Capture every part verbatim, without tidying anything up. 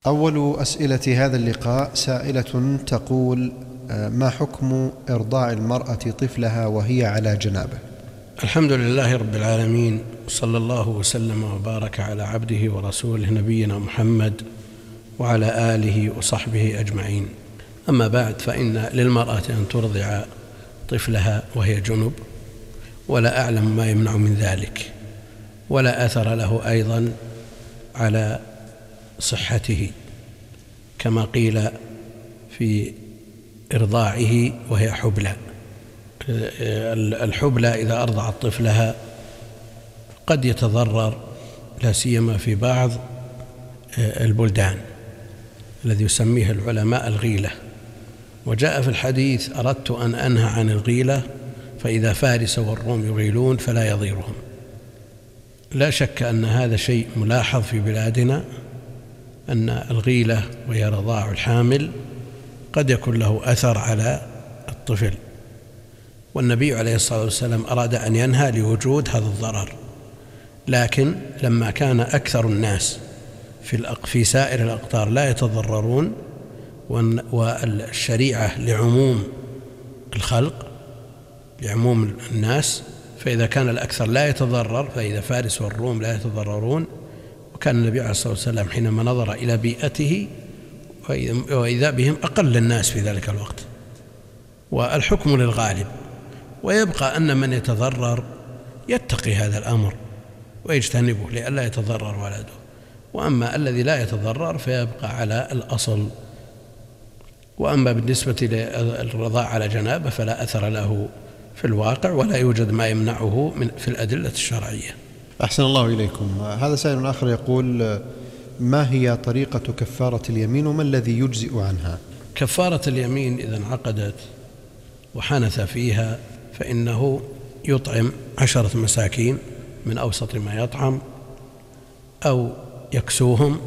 أول أسئلة هذا اللقاء سائلة تقول: ما حكم إرضاع المرأة طفلها وهي على جنابه؟ الحمد لله رب العالمين، صلى الله وسلم وبارك على عبده ورسوله نبينا محمد وعلى آله وصحبه أجمعين. أما بعد، فإن للمرأة أن ترضع طفلها وهي جنب، ولا أعلم ما يمنع من ذلك، ولا أثر له أيضا على صحته، كما قيل في إرضاعه وهي حبلى. الحبلى إذا أرضعت طفلها قد يتضرر، لا سيما في بعض البلدان الذي يسميه العلماء الغيلة. وجاء في الحديث: أردت أن أنهى عن الغيلة، فإذا فارس والروم يغيلون فلا يضيرهم. لا شك أن هذا شيء ملاحظ في بلادنا، أن الغيلة وهي رضاع الحامل قد يكون له أثر على الطفل، والنبي عليه الصلاة والسلام أراد أن ينهى لوجود هذا الضرر. لكن لما كان أكثر الناس في في سائر الأقطار لا يتضررون، والشريعة لعموم الخلق لعموم الناس، فإذا كان الأكثر لا يتضرر، فإذا فارس والروم لا يتضررون. وكان النبي عليه الصلاة والسلام حينما نظر إلى بيئته وإذا بهم أقل الناس في ذلك الوقت، والحكم للغالب. ويبقى أن من يتضرر يتقي هذا الأمر ويجتنبه لئلا يتضرر ولده، وأما الذي لا يتضرر فيبقى على الأصل. وأما بالنسبة للرضاع على جنابه فلا أثر له في الواقع، ولا يوجد ما يمنعه من في الأدلة الشرعية. أحسن الله إليكم. هذا سائل آخر يقول: ما هي طريقة كفارة اليمين وما الذي يجزئ عنها؟ كفارة اليمين إذا انعقدت وحنث فيها فإنه يطعم عشرة مساكين من أوسط ما يطعم، أو يكسوهم،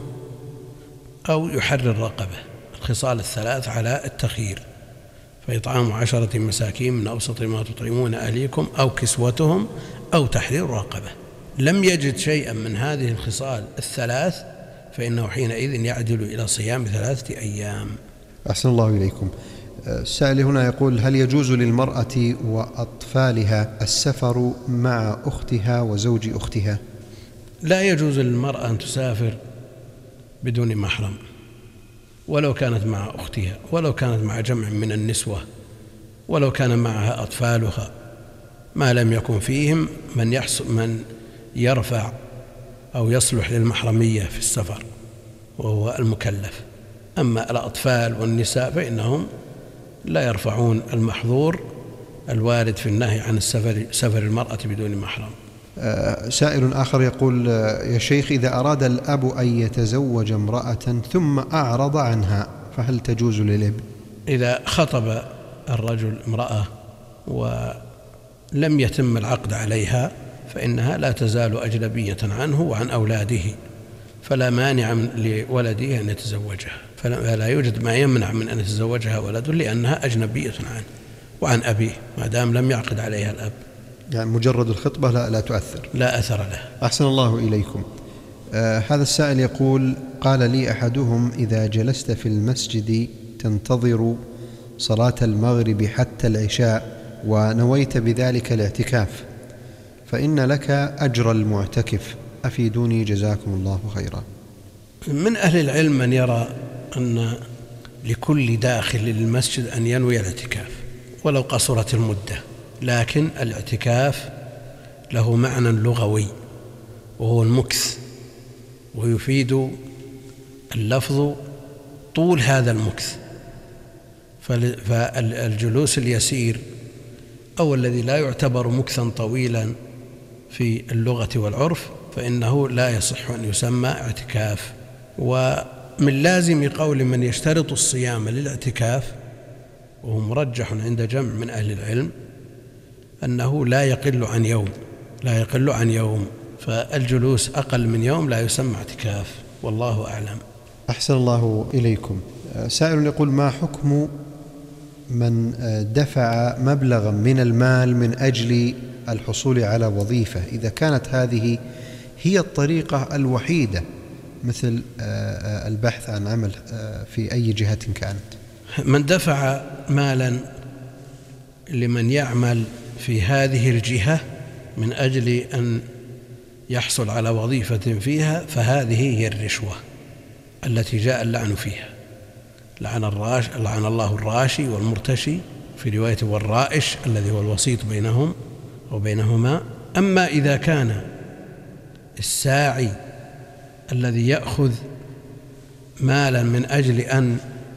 أو يحرر رقبة. الخصال الثلاث على التخيير، فإطعام عشرة مساكين من أوسط ما تطعمون أهليكم، أو كسوتهم، أو تحرير رقبة. لم يجد شيئا من هذه الخصال الثلاث فإنه حينئذ يعدل إلى صيام ثلاثة أيام. أحسن الله إليكم. السائل هنا يقول: هل يجوز للمرأة وأطفالها السفر مع أختها وزوج أختها؟ لا يجوز للمرأة أن تسافر بدون محرم، ولو كانت مع أختها، ولو كانت مع جمع من النسوة، ولو كان معها أطفالها، ما لم يكن فيهم من يحصل من يرفع أو يصلح للمحرمية في السفر وهو المكلف. أما الأطفال والنساء فإنهم لا يرفعون المحظور الوارد في النهي عن السفر سفر المرأة بدون محرم. سائل آخر يقول: يا شيخ، إذا أراد الأب أن يتزوج امرأة ثم أعرض عنها فهل تجوز للابن؟ إذا خطب الرجل امرأة ولم يتم العقد عليها فإنها لا تزال أجنبية عنه وعن أولاده، فلا مانع لولده أن يتزوجها، فلا يوجد ما يمنع من أن يتزوجها ولده، لأنها أجنبية عنه وعن أبيه ما دام لم يعقد عليها الأب. يعني مجرد الخطبة لا, لا تؤثر، لا أثر له. أحسن الله إليكم. آه هذا السائل يقول: قال لي أحدهم: إذا جلست في المسجد تنتظر صلاة المغرب حتى العشاء ونويت بذلك الاعتكاف، فإن لك أجر المعتكف، أفيدوني جزاكم الله خيرا. من أهل العلم من يرى أن لكل داخل للمسجد أن ينوي الاعتكاف ولو قصرت المدة، لكن الاعتكاف له معنى لغوي وهو المكث، ويفيد اللفظ طول هذا المكث. فالجلوس اليسير أو الذي لا يعتبر مكثا طويلا في اللغة والعرف فإنه لا يصح أن يسمى اعتكاف. ومن لازم قول من يشترط الصيام للاعتكاف، وهو مرجح عند جمع من أهل العلم، أنه لا يقل عن يوم لا يقل عن يوم فالجلوس أقل من يوم لا يسمى اعتكاف، والله أعلم. أحسن الله إليكم. سائل يقول: ما حكم من دفع مبلغا من المال من أجل الحصول على وظيفة، إذا كانت هذه هي الطريقة الوحيدة مثل البحث عن عمل في أي جهة كانت؟ من دفع مالا لمن يعمل في هذه الجهة من أجل أن يحصل على وظيفة فيها فهذه هي الرشوة التي جاء اللعن فيها. لعن, الراش لعن الله الراشي والمرتشي، في رواية والرائش الذي هو الوسيط بينهم وبينهما. أما إذا كان الساعي الذي يأخذ مالا من أجل أن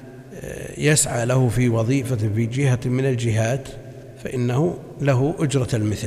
يسعى له في وظيفة في جهة من الجهات فإنه له أجرة المثل،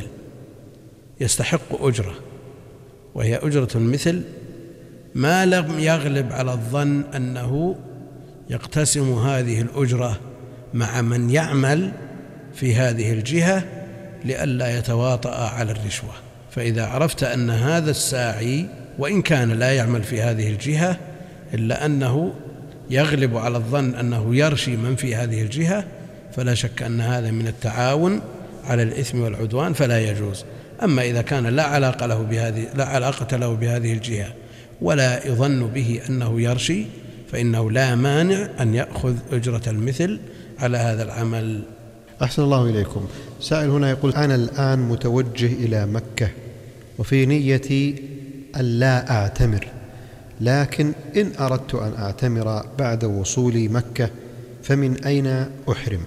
يستحق أجرة، وهي أجرة المثل ما لم يغلب على الظن أنه يقتسم هذه الأجرة مع من يعمل في هذه الجهة لئلا يتواطأ على الرشوة. فإذا عرفت أن هذا الساعي وإن كان لا يعمل في هذه الجهة إلا أنه يغلب على الظن أنه يرشي من في هذه الجهة فلا شك أن هذا من التعاون على الإثم والعدوان فلا يجوز. أما إذا كان لا علاقة له بهذه لا علاقة له بهذه الجهة ولا يظن به أنه يرشي فإنه لا مانع أن يأخذ أجرة المثل على هذا العمل. أحسن الله إليكم. سائل هنا يقول: أنا الآن متوجه إلى مكة وفي نيتي أن لا أعتمر، لكن إن أردت أن أعتمر بعد وصولي مكة فمن أين أحرم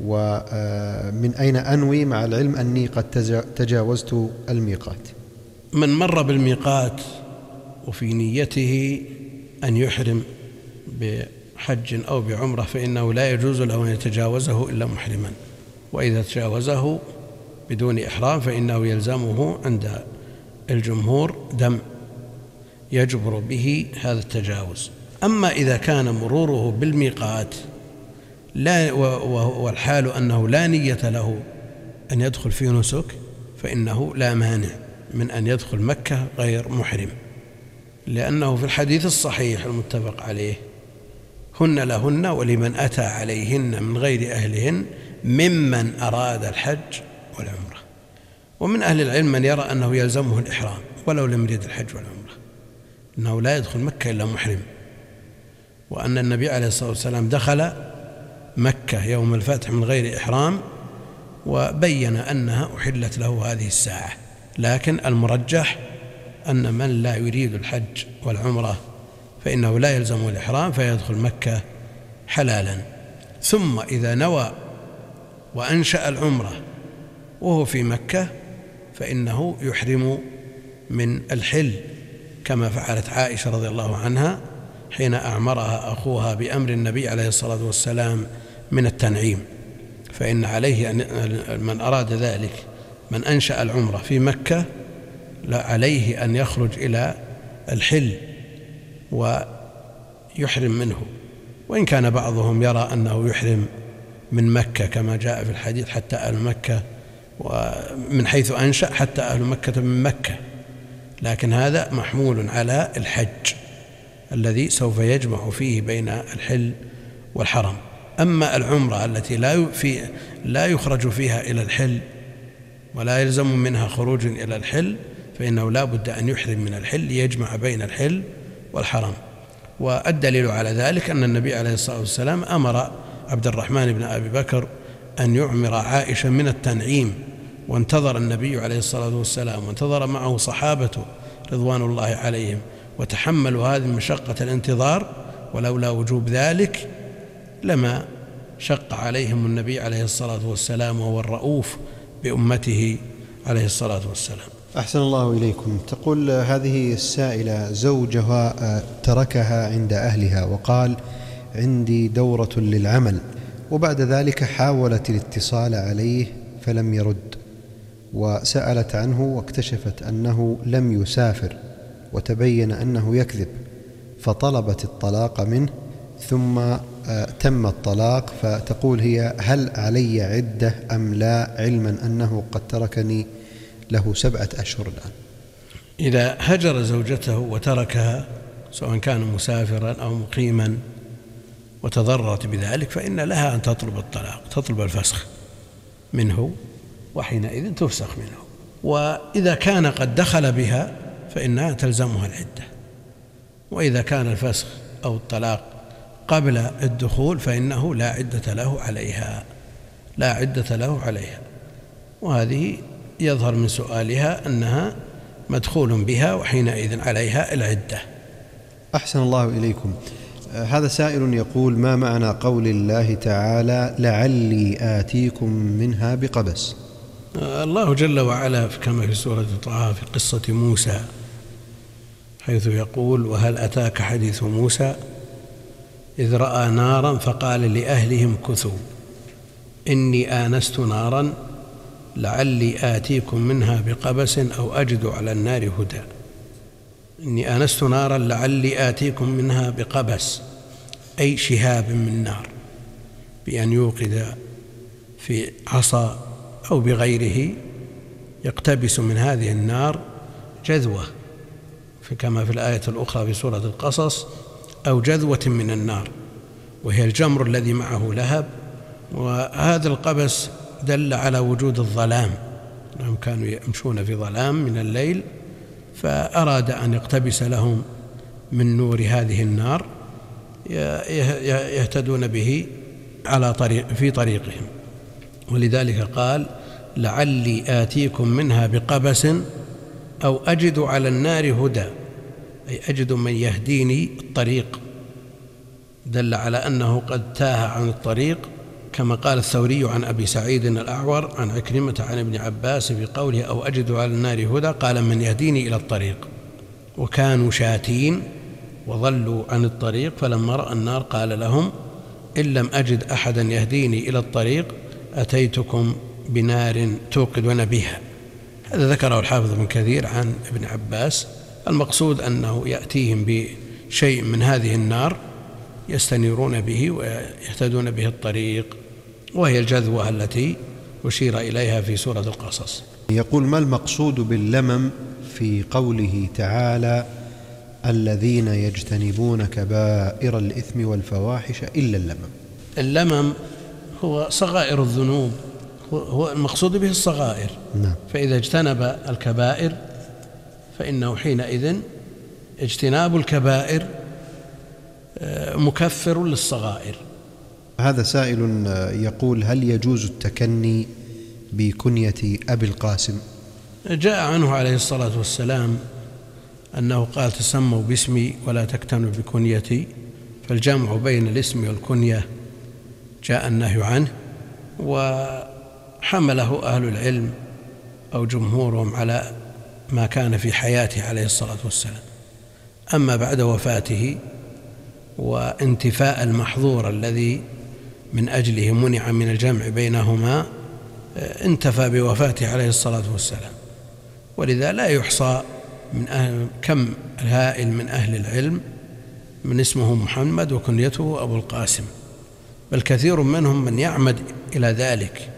ومن أين أنوي، مع العلم أني قد تجاوزت الميقات؟ من مر بالميقات وفي نيته أن يحرم بحج أو بعمرة فإنه لا يجوز له أن يتجاوزه إلا محرما، وإذا تجاوزه بدون إحرام فإنه يلزمه عند الجمهور دم يجبر به هذا التجاوز. أما إذا كان مروره بالميقات لا والحال أنه لا نية له أن يدخل في نسك فإنه لا مانع من أن يدخل مكة غير محرم، لأنه في الحديث الصحيح المتفق عليه: هن لهن ولمن أتى عليهن من غير أهلهن ممن أراد الحج والعمرة. ومن أهل العلم من يرى أنه يلزمه الإحرام ولو لم يريد الحج والعمرة، أنه لا يدخل مكة إلا محرم، وأن النبي عليه الصلاة والسلام دخل مكة يوم الفتح من غير إحرام وبين أنها أحلت له هذه الساعة. لكن المرجح أن من لا يريد الحج والعمرة فإنه لا يلزمه الإحرام فيدخل مكة حلالا. ثم إذا نوى وأنشأ العمرة وهو في مكة فإنه يحرم من الحل كما فعلت عائشة رضي الله عنها حين أعمرها أخوها بأمر النبي عليه الصلاة والسلام من التنعيم. فإن عليه أن من أراد ذلك من أنشأ العمرة في مكة لا عليه أن يخرج إلى الحل ويحرم منه، وإن كان بعضهم يرى أنه يحرم من مكة كما جاء في الحديث: حتى أهل مكة، ومن حيث أنشأ حتى أهل مكة من مكة، لكن هذا محمول على الحج الذي سوف يجمع فيه بين الحل والحرم. أما العمرة التي لا في لا يخرج فيها إلى الحل ولا يلزم منها خروج إلى الحل فإنه لا بد أن يحرم من الحل ليجمع بين الحل والحرم. والدليل على ذلك أن النبي عليه الصلاة والسلام أمر عبد الرحمن بن أبي بكر أن يعمر عائشة من التنعيم، وانتظر النبي عليه الصلاة والسلام وانتظر معه صحابته رضوان الله عليهم وتحملوا هذه مشقة الانتظار، ولولا وجوب ذلك لما شق عليهم النبي عليه الصلاة والسلام وهو الرؤوف بأمته عليه الصلاة والسلام. أحسن الله إليكم. تقول هذه السائلة: زوجها تركها عند أهلها وقال: عندي دورة للعمل، وبعد ذلك حاولت الاتصال عليه فلم يرد، وسألت عنه واكتشفت أنه لم يسافر وتبين أنه يكذب، فطلبت الطلاق منه ثم تم الطلاق. فتقول هي: هل علي عدة أم لا، علما أنه قد تركني له سبعة أشهر الآن؟ إذا هجر زوجته وتركها سواء كان مسافرا أو مقيما وتضررت بذلك فإن لها أن تطلب الطلاق، تطلب الفسخ منه، وحينئذ تفسخ منه. وإذا كان قد دخل بها فإنها تلزمها العدة، وإذا كان الفسخ أو الطلاق قبل الدخول فإنه لا عدة له عليها لا عدة له عليها وهذه يظهر من سؤالها أنها مدخول بها وحينئذ عليها العدة. أحسن الله إليكم. هذا سائل يقول: ما معنى قول الله تعالى لعلي آتيكم منها بقبس؟ الله جل وعلا كما في سورة طه في قصة موسى حيث يقول: وهل أتاك حديث موسى إذ رأى نارا فقال لأهلهم كثوا إني آنست نارا لعلي آتيكم منها بقبس أو أجد على النار هدى. إني آنست نارا لعلي آتيكم منها بقبس أي شهاب من نار، بأن يوقد في عصا أو بغيره يقتبس من هذه النار جذوة كما في الآية الأخرى في سورة القصص، أو جذوة من النار وهي الجمر الذي معه لهب. وهذا القبس دل على وجود الظلام، أنهم كانوا يمشون في ظلام من الليل، فأراد أن يقتبس لهم من نور هذه النار يهتدون به على طريق في طريقهم. ولذلك قال: لعلي آتيكم منها بقبس أو أجد على النار هدى، أي أجد من يهديني الطريق. دل على أنه قد تاه عن الطريق، كما قال الثوري عن أبي سعيد الأعور عن عكرمة عن ابن عباس في قوله: أو أجد على النار هدى، قال: من يهديني إلى الطريق. وكانوا شاتين وظلوا عن الطريق، فلما رأى النار قال لهم: إن لم أجد أحدا يهديني إلى الطريق أتيتكم بنار توقدون بها. هذا ذكره الحافظ ابن كثير عن ابن عباس. المقصود أنه يأتيهم بشيء من هذه النار يستنيرون به ويهتدون به الطريق، وهي الجذوة التي أشير إليها في سورة القصص. يقول: ما المقصود باللمم في قوله تعالى: الذين يجتنبون كبائر الإثم والفواحش إلا اللمم؟ اللمم هو صغائر الذنوب، هو المقصود به الصغائر. نعم. فإذا اجتنب الكبائر فإنه حينئذ اجتناب الكبائر مكفر للصغائر. هذا سائل يقول: هل يجوز التكني بكنية أبي القاسم؟ جاء عنه عليه الصلاة والسلام أنه قال: تسموا باسمي ولا تكتنوا بكنيتي. فالجمع بين الاسم والكنية جاء النهي عنه، وحمله أهل العلم أو جمهورهم على ما كان في حياته عليه الصلاة والسلام. أما بعد وفاته وانتفاء المحظور الذي من أجله منع من الجمع بينهما انتفى بوفاته عليه الصلاة والسلام. ولذا لا يحصى من أهل كم الهائل من أهل العلم من اسمه محمد وكنيته أبو القاسم، بل كثير منهم من يعمد إلى ذلك.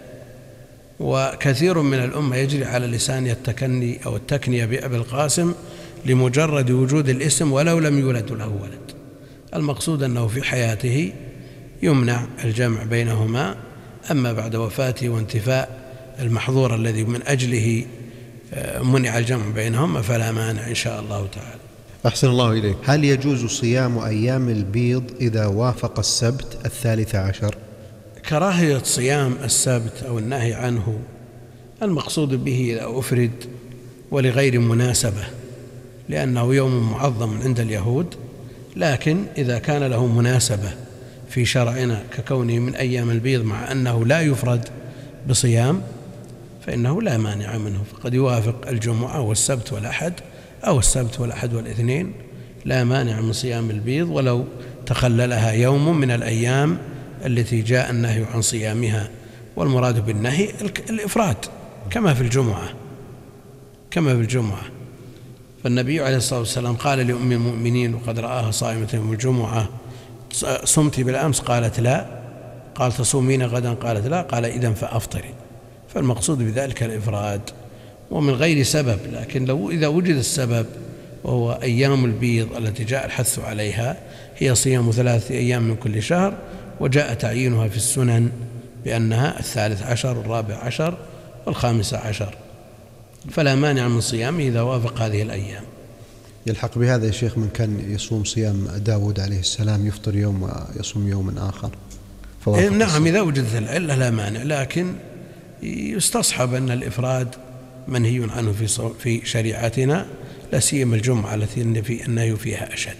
وكثير من الأمة يجري على لسان التكني أو التكنية بأبي القاسم لمجرد وجود الاسم ولو لم يولد له ولد. المقصود أنه في حياته يمنع الجمع بينهما، أما بعد وفاته وانتفاء المحظور الذي من أجله منع الجمع بينهما فلا مانع إن شاء الله تعالى. أحسن الله إليك. هل يجوز صيام أيام البيض إذا وافق السبت الثالث عشر؟ كراهية صيام السبت أو النهي عنه المقصود به إذا أفرد ولغير مناسبة، لأنه يوم معظم عند اليهود، لكن إذا كان له مناسبة في شرعنا ككونه من أيام البيض مع أنه لا يفرد بصيام فإنه لا مانع منه، فقد يوافق الجمعة والسبت والأحد أو السبت والأحد والاثنين، لا مانع من صيام البيض ولو تخللها يوم من الأيام التي جاء النهي عن صيامها. والمراد بالنهي الإفراد كما في الجمعة كما في الجمعة فالنبي عليه الصلاة والسلام قال لأم المؤمنين وقد رآها صائمة يوم الجمعة: صمت بالأمس؟ قالت لا. قال: تصومين غدا؟ قالت لا. قال: إذن فأفطري. فالمقصود بذلك الإفراد ومن غير سبب، لكن لو إذا وجد السبب وهو أيام البيض التي جاء الحث عليها هي صيام ثلاثة أيام من كل شهر، وجاء تعيينها في السنن بأنها الثالث عشر والرابع عشر والخامس عشر، فلا مانع من صيامه إذا وافق هذه الأيام. يلحق بهذا يا شيخ من كان يصوم صيام داود عليه السلام يفطر يوم ويصوم يوم آخر؟ نعم، إذا وجدت العلة لا مانع، لكن يستصحب أن الإفراد منهي عنه في في شريعتنا، لا سيما الجمعة التي في النهي فيها أشد،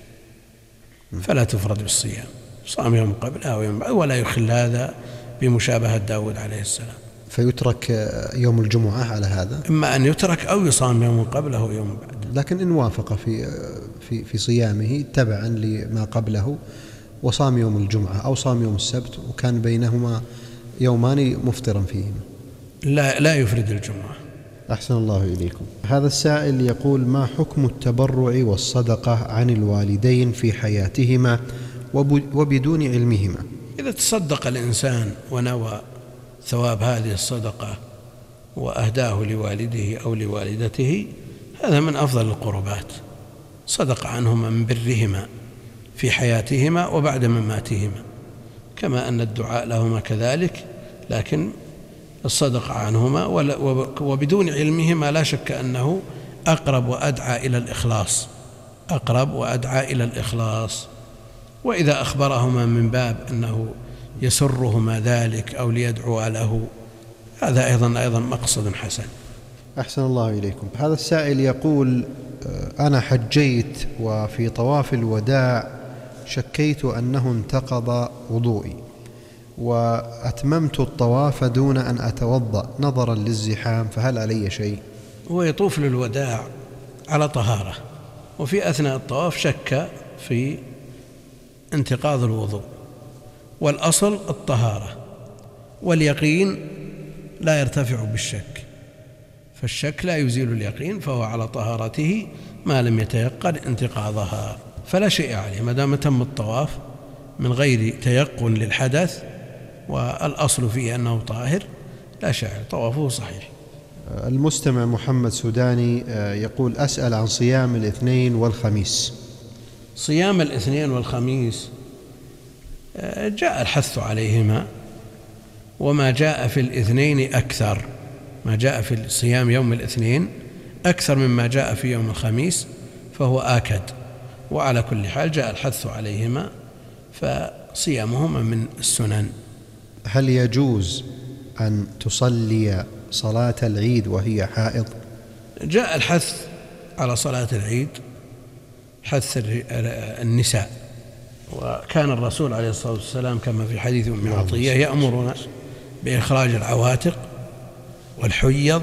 فلا تفرد بالصيام، صام يوم قبلها ويوم بعد، ولا يخل هذا بمشابهة داود عليه السلام. فيترك يوم الجمعة على هذا؟ إما أن يترك أو يصام يوم قبله ويوم بعد. لكن إن وافق في في في صيامه تبعا لما قبله وصام يوم الجمعة أو صام يوم السبت وكان بينهما يومان مفطرا فيهما، لا لا يفرد الجمعة. أحسن الله إليكم. هذا السائل يقول: ما حكم التبرع والصدقة عن الوالدين في حياتهما وبدون علمهما؟ إذا تصدق الإنسان ونوى ثواب هذه الصدقة وأهداه لوالده أو لوالدته، هذا من أفضل القربات، صدق عنهما من برهما في حياتهما وبعد مماتهما، كما أن الدعاء لهما كذلك، لكن الصدقة عنهما وبدون علمهما لا شك أنه أقرب وأدعى إلى الإخلاص، أقرب وأدعى إلى الإخلاص. وإذا أخبرهما من باب أنه يسرهما ذلك أو ليدعو له، هذا أيضا أيضا مقصد حسن. أحسن الله إليكم. هذا السائل يقول: أنا حجيت وفي طواف الوداع شكيت أنه انتقض وضوئي وأتممت الطواف دون أن أتوضأ نظرا للزحام، فهل علي شيء؟ هو يطوف للوداع على طهارة، وفي أثناء الطواف شك في انتقاض الوضوء، والأصل الطهارة، واليقين لا يرتفع بالشك، فالشك لا يزيل اليقين، فهو على طهارته ما لم يتيقن انتقاضها، فلا شيء عليه ما دام تم الطواف من غير تيقن للحدث، والأصل فيه أنه طاهر، لا شيء، طوافه صحيح. المستمع محمد سوداني يقول: أسأل عن صيام الاثنين والخميس. صيام الاثنين والخميس جاء الحث عليهما، وما جاء في الاثنين أكثر، ما جاء في صيام يوم الاثنين أكثر مما جاء في يوم الخميس، فهو آكد، وعلى كل حال جاء الحث عليهما، فصيامهما من السنن. هل يجوز أن تصلي صلاة العيد وهي حائض؟ جاء الحث على صلاة العيد، حث النساء، وكان الرسول عليه الصلاة والسلام كما في حديث أم عطية يأمرنا بإخراج العواتق والحيض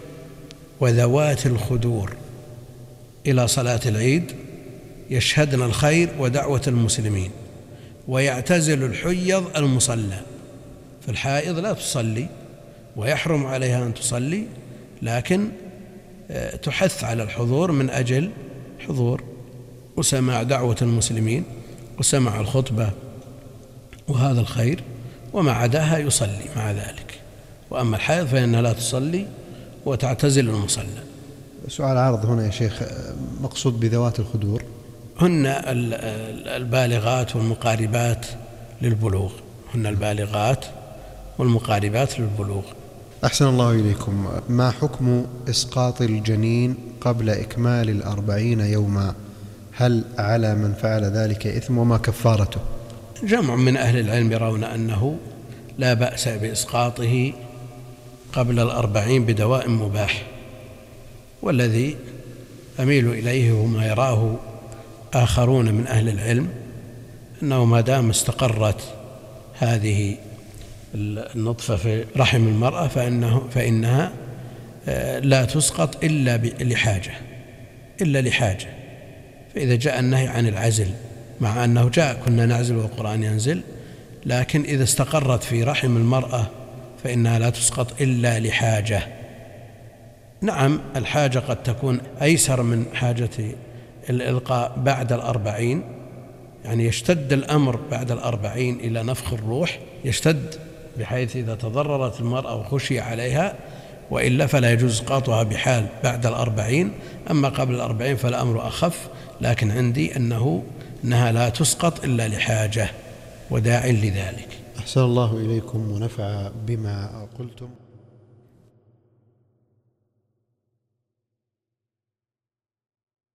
وذوات الخدور إلى صلاة العيد يشهدن الخير ودعوة المسلمين، ويعتزل الحيض المصلى، فالحائض لا تصلي ويحرم عليها أن تصلي، لكن تحث على الحضور من أجل حضور وسماع دعوة المسلمين وسماع الخطبة وهذا الخير، وما عداها يصلي مع ذلك. وأما الحائض فإنها لا تصلي وتعتزل المصلى. سؤال عارض هنا يا شيخ، مقصود بذوات الخدور هن البالغات والمقاربات للبلوغ، هن البالغات والمقاربات للبلوغ. أحسن الله إليكم. ما حكم إسقاط الجنين قبل إكمال الأربعين يوما؟ هل على من فعل ذلك إثم وما كفارته؟ جمع من أهل العلم يرون أنه لا بأس بإسقاطه قبل الأربعين بدواء مباح، والذي أميل إليه وما يراه آخرون من أهل العلم أنه ما دام استقرت هذه النطفة في رحم المرأة فإنه فإنها لا تسقط إلا لحاجة إلا لحاجة فإذا جاء النهي عن العزل، مع أنه جاء كنا نعزل والقرآن ينزل، لكن إذا استقرت في رحم المرأة فإنها لا تسقط إلا لحاجة. نعم، الحاجة قد تكون أيسر من حاجة الإلقاء بعد الأربعين، يعني يشتد الأمر بعد الأربعين إلى نفخ الروح، يشتد بحيث إذا تضررت المرأة وخشي عليها، وإلا فلا يجوز إسقاطها بحال بعد الأربعين. أما قبل الأربعين فالأمر أخف، لكن عندي أنه أنها لا تسقط إلا لحاجة وداع لذلك. أحسن الله إليكم ونفع بما قلتم.